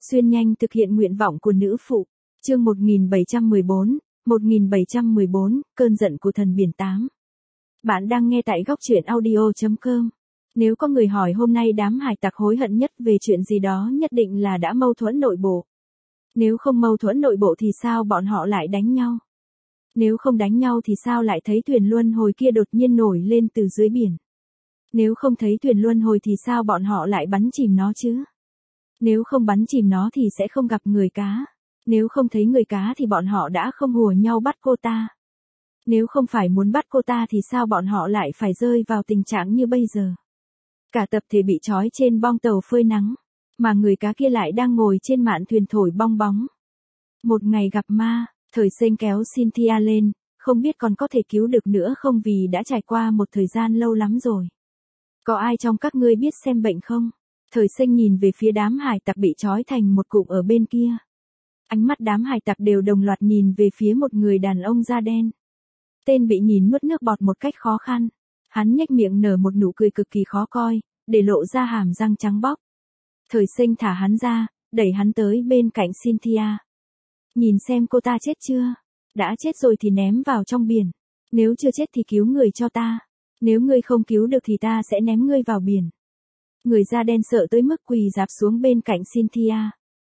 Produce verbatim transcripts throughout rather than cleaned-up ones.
Xuyên nhanh thực hiện nguyện vọng của nữ phụ. Chương một nghìn bảy trăm mười bốn, một nghìn bảy trăm mười bốn, cơn giận của thần biển tám. Bạn đang nghe tại góc truyện audio chấm com. Nếu có người hỏi hôm nay đám hải tặc hối hận nhất về chuyện gì đó nhất định là đã mâu thuẫn nội bộ. Nếu không mâu thuẫn nội bộ thì sao bọn họ lại đánh nhau? Nếu không đánh nhau thì sao lại thấy thuyền luân hồi kia đột nhiên nổi lên từ dưới biển? Nếu không thấy thuyền luân hồi thì sao bọn họ lại bắn chìm nó chứ? Nếu không bắn chìm nó thì sẽ không gặp người cá. Nếu không thấy người cá thì bọn họ đã không hùa nhau bắt cô ta. Nếu không phải muốn bắt cô ta thì sao bọn họ lại phải rơi vào tình trạng như bây giờ? Cả tập thể bị trói trên bong tàu phơi nắng, mà người cá kia lại đang ngồi trên mạn thuyền thổi bong bóng. Một ngày gặp ma, Thời Sinh kéo Cynthia lên, không biết còn có thể cứu được nữa không vì đã trải qua một thời gian lâu lắm rồi. Có ai trong các ngươi biết xem bệnh không? Thời Sinh nhìn về phía đám hải tặc bị trói thành một cụm ở bên kia. Ánh mắt đám hải tặc đều đồng loạt nhìn về phía một người đàn ông da đen. Tên bị nhìn nuốt nước bọt một cách khó khăn. Hắn nhếch miệng nở một nụ cười cực kỳ khó coi, để lộ ra hàm răng trắng bóc. Thời Sinh thả hắn ra, đẩy hắn tới bên cạnh Cynthia. Nhìn xem cô ta chết chưa? Đã chết rồi thì ném vào trong biển. Nếu chưa chết thì cứu người cho ta. Nếu ngươi không cứu được thì ta sẽ ném ngươi vào biển. Người da đen sợ tới mức quỳ rạp xuống bên cạnh Cynthia.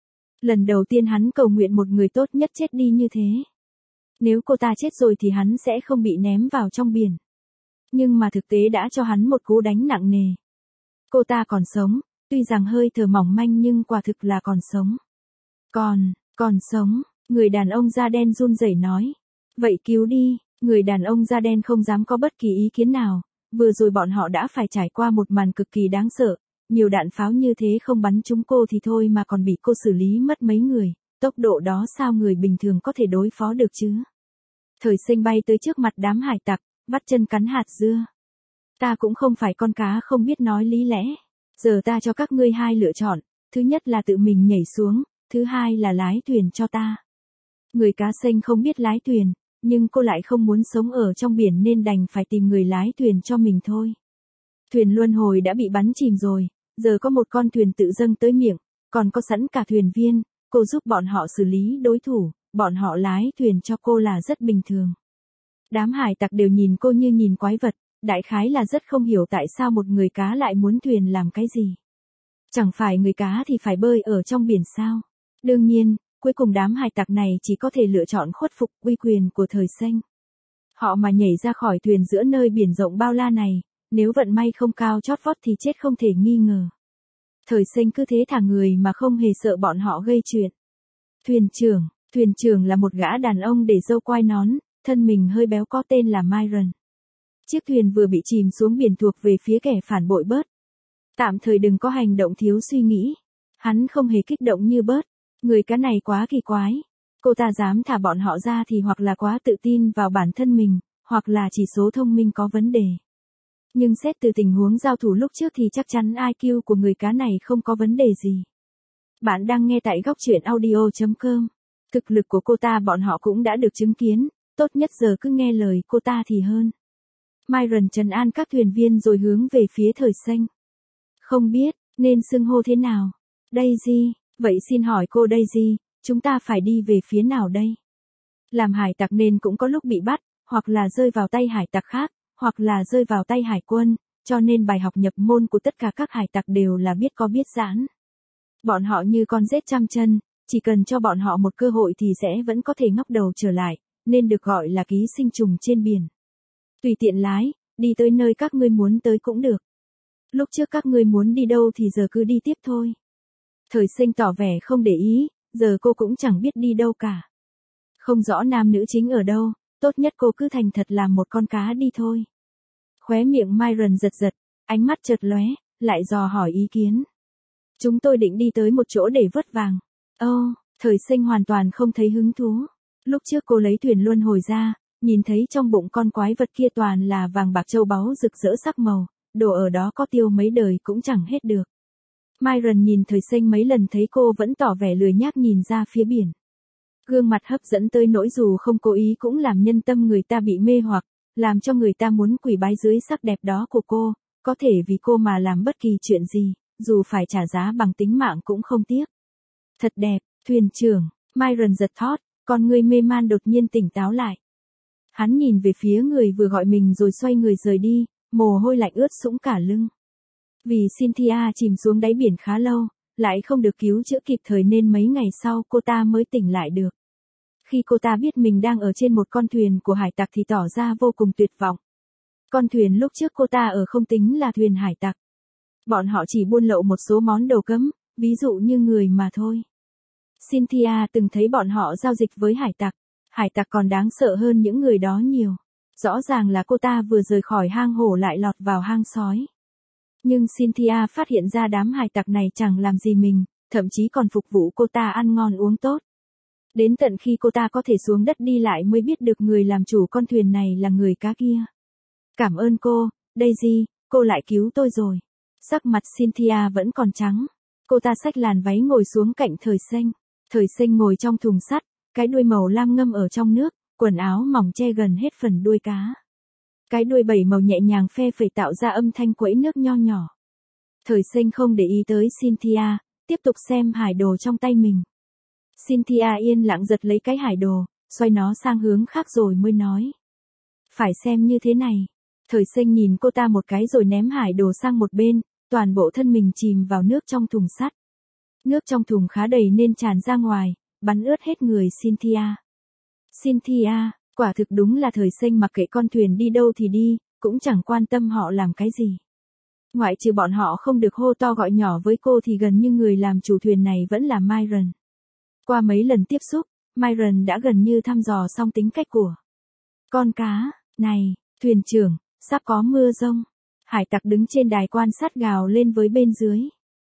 Lần đầu tiên hắn cầu nguyện một người tốt nhất chết đi như thế. Nếu cô ta chết rồi thì hắn sẽ không bị ném vào trong biển. Nhưng mà thực tế đã cho hắn một cú đánh nặng nề. Cô ta còn sống, tuy rằng hơi thở mỏng manh nhưng quả thực là còn sống. Còn, còn sống, người đàn ông da đen run rẩy nói. Vậy cứu đi, người đàn ông da đen không dám có bất kỳ ý kiến nào. Vừa rồi bọn họ đã phải trải qua một màn cực kỳ đáng sợ. Nhiều đạn pháo như thế không bắn trúng cô thì thôi mà còn bị cô xử lý mất mấy người. Tốc độ đó sao người bình thường có thể đối phó được chứ? Thời Sinh bay tới trước mặt đám hải tặc, vắt chân cắn hạt dưa. Ta cũng không phải con cá không biết nói lý lẽ. Giờ ta cho các ngươi hai lựa chọn. Thứ nhất là tự mình nhảy xuống, thứ hai là lái thuyền cho ta. Người cá xanh không biết lái thuyền, nhưng cô lại không muốn sống ở trong biển nên đành phải tìm người lái thuyền cho mình thôi. Thuyền luân hồi đã bị bắn chìm rồi, giờ có một con thuyền tự dâng tới miệng, còn có sẵn cả thuyền viên, cô giúp bọn họ xử lý đối thủ, bọn họ lái thuyền cho cô là rất bình thường. Đám hải tặc đều nhìn cô như nhìn quái vật, đại khái là rất không hiểu tại sao một người cá lại muốn thuyền làm cái gì. Chẳng phải người cá thì phải bơi ở trong biển sao? Đương nhiên, cuối cùng đám hải tặc này chỉ có thể lựa chọn khuất phục uy quyền của Thời Sinh. Họ mà nhảy ra khỏi thuyền giữa nơi biển rộng bao la này, nếu vận may không cao chót vót thì chết không thể nghi ngờ. Thời Sinh cứ thế thả người mà không hề sợ bọn họ gây chuyện. Thuyền trưởng, thuyền trưởng là một gã đàn ông để râu quai nón, thân mình hơi béo có tên là Myron. Chiếc thuyền vừa bị chìm xuống biển thuộc về phía kẻ phản bội Bớt. Tạm thời đừng có hành động thiếu suy nghĩ. Hắn không hề kích động như Bớt. Người cá này quá kỳ quái. Cô ta dám thả bọn họ ra thì hoặc là quá tự tin vào bản thân mình, hoặc là chỉ số thông minh có vấn đề. Nhưng xét từ tình huống giao thủ lúc trước thì chắc chắn i kiu của người cá này không có vấn đề gì. Bạn đang nghe tại góc truyện audio chấm com. Thực lực của cô ta bọn họ cũng đã được chứng kiến, tốt nhất giờ cứ nghe lời cô ta thì hơn. Myron trấn an các thuyền viên rồi hướng về phía Thời Sinh. Không biết, nên xưng hô thế nào? Daisy, vậy xin hỏi cô Daisy, chúng ta phải đi về phía nào đây? Làm hải tặc nên cũng có lúc bị bắt, hoặc là rơi vào tay hải tặc khác, hoặc là rơi vào tay hải quân, cho nên bài học nhập môn của tất cả các hải tặc đều là biết có biết giãn. Bọn họ như con rết trăm chân, chỉ cần cho bọn họ một cơ hội thì sẽ vẫn có thể ngóc đầu trở lại, nên được gọi là ký sinh trùng trên biển. Tùy tiện lái, đi tới nơi các ngươi muốn tới cũng được. Lúc trước các ngươi muốn đi đâu thì giờ cứ đi tiếp thôi. Thời Sinh tỏ vẻ không để ý, giờ cô cũng chẳng biết đi đâu cả. Không rõ nam nữ chính ở đâu, tốt nhất cô cứ thành thật làm một con cá đi thôi. Khóe miệng Myron giật giật, ánh mắt chợt lóe, lại dò hỏi ý kiến. Chúng tôi định đi tới một chỗ để vớt vàng. Ồ, oh, Thời Sinh hoàn toàn không thấy hứng thú. Lúc trước cô lấy thuyền luân hồi ra, nhìn thấy trong bụng con quái vật kia toàn là vàng bạc châu báu rực rỡ sắc màu, đồ ở đó có tiêu mấy đời cũng chẳng hết được. Myron nhìn Thời Sinh mấy lần thấy cô vẫn tỏ vẻ lười nhác nhìn ra phía biển. Gương mặt hấp dẫn tới nỗi dù không cố ý cũng làm nhân tâm người ta bị mê hoặc, làm cho người ta muốn quỳ bái dưới sắc đẹp đó của cô, có thể vì cô mà làm bất kỳ chuyện gì, dù phải trả giá bằng tính mạng cũng không tiếc. Thật đẹp, thuyền trưởng. Myron giật thót, con ngươi mê man đột nhiên tỉnh táo lại. Hắn nhìn về phía người vừa gọi mình rồi xoay người rời đi, mồ hôi lạnh ướt sũng cả lưng. Vì Cynthia chìm xuống đáy biển khá lâu, lại không được cứu chữa kịp thời nên mấy ngày sau cô ta mới tỉnh lại được. Khi cô ta biết mình đang ở trên một con thuyền của hải tặc thì tỏ ra vô cùng tuyệt vọng. Con thuyền lúc trước cô ta ở không tính là thuyền hải tặc. Bọn họ chỉ buôn lậu một số món đồ cấm, ví dụ như người mà thôi. Cynthia từng thấy bọn họ giao dịch với hải tặc. Hải tặc còn đáng sợ hơn những người đó nhiều. Rõ ràng là cô ta vừa rời khỏi hang hổ lại lọt vào hang sói. Nhưng Cynthia phát hiện ra đám hải tặc này chẳng làm gì mình, thậm chí còn phục vụ cô ta ăn ngon uống tốt. Đến tận khi cô ta có thể xuống đất đi lại mới biết được người làm chủ con thuyền này là người cá kia. Cảm ơn cô, Daisy, cô lại cứu tôi rồi. Sắc mặt Cynthia vẫn còn trắng. Cô ta xách làn váy ngồi xuống cạnh Thời Xanh. Thời Xanh ngồi trong thùng sắt, cái đuôi màu lam ngâm ở trong nước, quần áo mỏng che gần hết phần đuôi cá. Cái đuôi bảy màu nhẹ nhàng phe phẩy tạo ra âm thanh quẫy nước nho nhỏ. Thời Xanh không để ý tới Cynthia, tiếp tục xem hải đồ trong tay mình. Cynthia yên lặng giật lấy cái hải đồ, xoay nó sang hướng khác rồi mới nói. Phải xem như thế này. Thời Xanh nhìn cô ta một cái rồi ném hải đồ sang một bên, toàn bộ thân mình chìm vào nước trong thùng sắt. Nước trong thùng khá đầy nên tràn ra ngoài, bắn ướt hết người Cynthia. Cynthia, quả thực đúng là Thời Xanh mặc kệ con thuyền đi đâu thì đi, cũng chẳng quan tâm họ làm cái gì. Ngoại trừ bọn họ không được hô to gọi nhỏ với cô thì gần như người làm chủ thuyền này vẫn là Myron. Qua mấy lần tiếp xúc, Myron đã gần như thăm dò xong tính cách của con cá. Này, thuyền trưởng, sắp có mưa rông. Hải tặc đứng trên đài quan sát gào lên với bên dưới.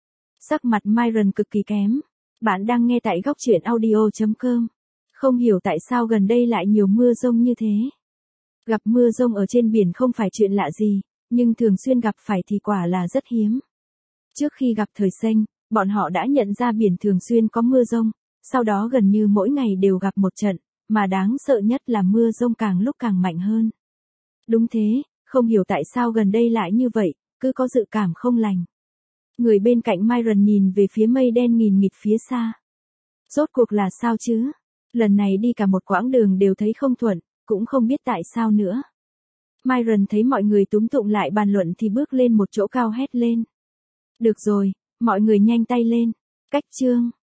Sắc mặt Myron cực kỳ kém. Bạn đang nghe tại góc truyện audio chấm com. Không hiểu tại sao gần đây lại nhiều mưa rông như thế. Gặp mưa rông ở trên biển không phải chuyện lạ gì, nhưng thường xuyên gặp phải thì quả là rất hiếm. Trước khi gặp Thời Xanh, bọn họ đã nhận ra biển thường xuyên có mưa rông, sau đó gần như mỗi ngày đều gặp một trận, mà đáng sợ nhất là mưa rông càng lúc càng mạnh hơn. Đúng thế, không hiểu tại sao gần đây lại như vậy, cứ có dự cảm không lành. Người bên cạnh Myron nhìn về phía mây đen nghìn nghịt phía xa. Rốt cuộc là sao chứ? Lần này đi cả một quãng đường đều thấy không thuận, cũng không biết tại sao nữa. Myron thấy mọi người túm tụm lại bàn luận thì bước lên một chỗ cao hét lên. Được rồi, mọi người nhanh tay lên. Cách chương.